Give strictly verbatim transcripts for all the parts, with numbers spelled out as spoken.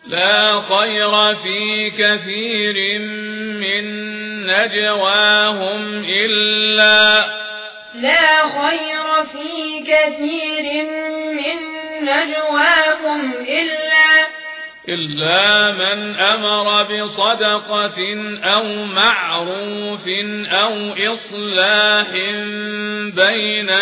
لا خير في كثير من نجواهم إلا لا خير في كثير من نجواهم إلا إلا من أمر بصدقة أو معروف أو إصلاح بين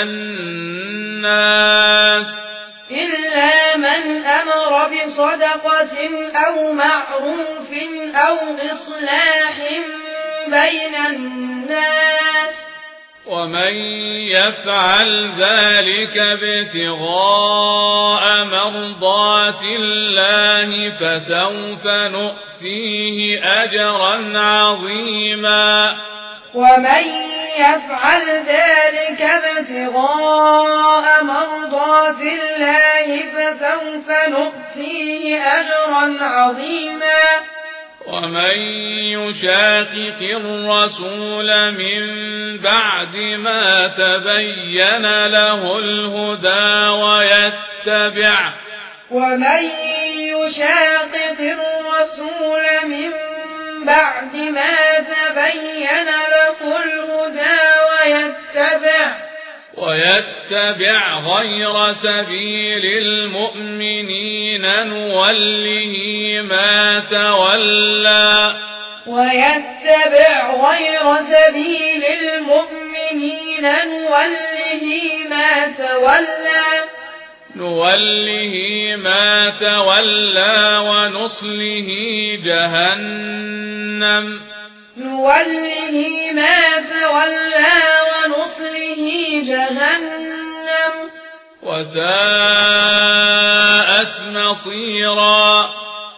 الناس إلا من أمر بصدقة أو معروف أو إصلاح بين الناس ومن يفعل ذلك ابتغاء مرضات الله فسوف نؤتيه أجرا عظيما ومن يفعل ذلك ابتغاء مرضات الله فسوف نؤتيه أجرا عظيما ومن يشاقق الرسول من بعد ما تبين له الهدى ويتبع ومن يشاقق الرسول من بعد ما تبين له الهدى ويتبع ويتبع غير سبيل المؤمنين نوله ما تولى ويتبع غير سبيل المؤمنين نوله ما تولى نوله ما تولى ونصله جهنم نوله ما تولى ونصله جهنم وساءت مصيرا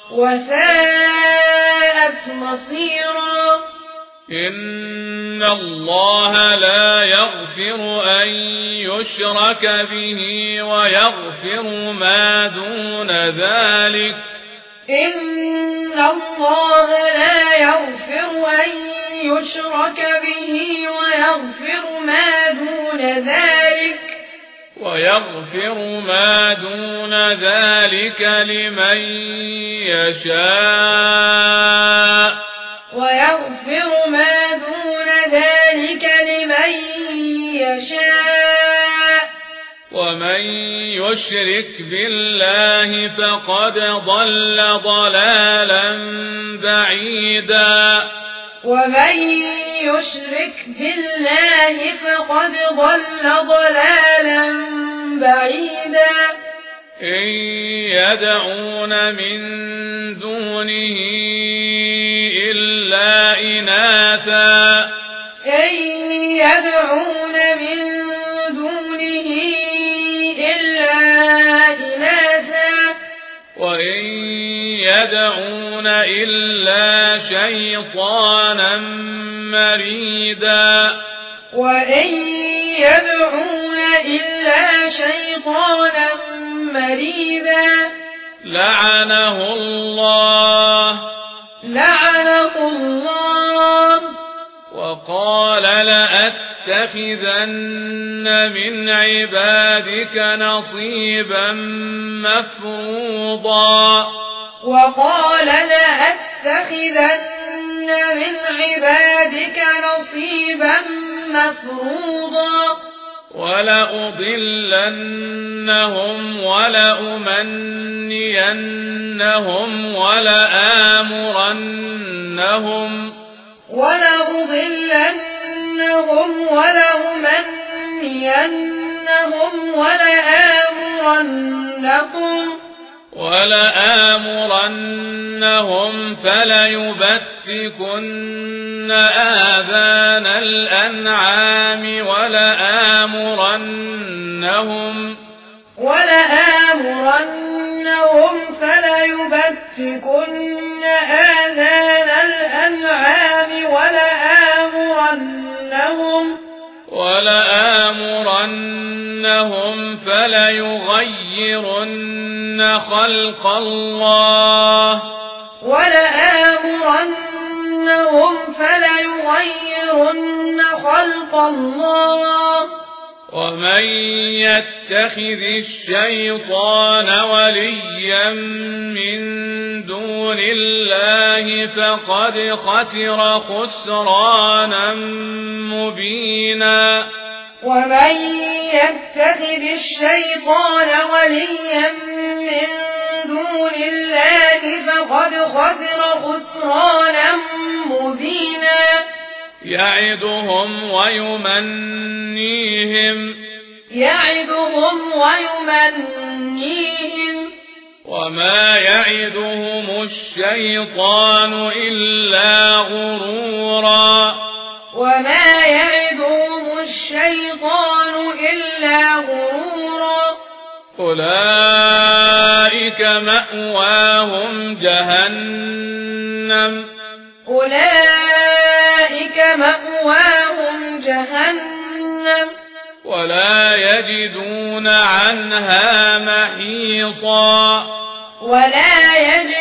وساءت مصيرا إن الله لا يغفر أن يشرك به ويغفر ما دون ذلك إن الله لا يغفر أن يشرك به ويغفر ما دون ذلك ويغفر ما دون ذلك لمن يشاء ويغفر ما دون ذلك لمن يشاء ومن يشرك بالله فقد ضل ضلالا بعيدا ومن يشرك بالله فقد ضل ضلالا بعيدا إن يدعون من دونه إلا إناثا إن يدعون من دونه إلا إناثا وإن يدعون إلا شيطانا مريدا وإن يدعون إلا شيطانا مريدا لعنه الله لعنه الله وقال لأتخذن من عبادك نصيبا مفروضا وقال لأتخذن من عبادك نصيبا مفروضا ولأضلنهم ولأمنينهم ولآمرنهم ولأضلنهم ولأمنينهم ولآمرنهم ولآمرنهم فليبتكن آذان الأنعام ولآمرنهم ولآمرنهم فليبتكن آذان الأنعام ولآمرنهم ولآمرنهم فليغيرن خلق الله ولآمرنهم فليغيرن خلق الله ومن يتخذ الشيطان وليا من دون الله فقد خسر خسرانا مبينا ومن يتخذ الشيطان وليا من دون الله فقد خسر خسرانا مبينا يعدهم ويمنيهم يعدهم ويمنيهم وما يعدهم الشيطان إلا غرورا وما يعدهم الشيطان إلا غرورا أولئك مأواهم جهنم أولئك مأواهم جهنم ولا يجدون عنها محيصا ولا يجدون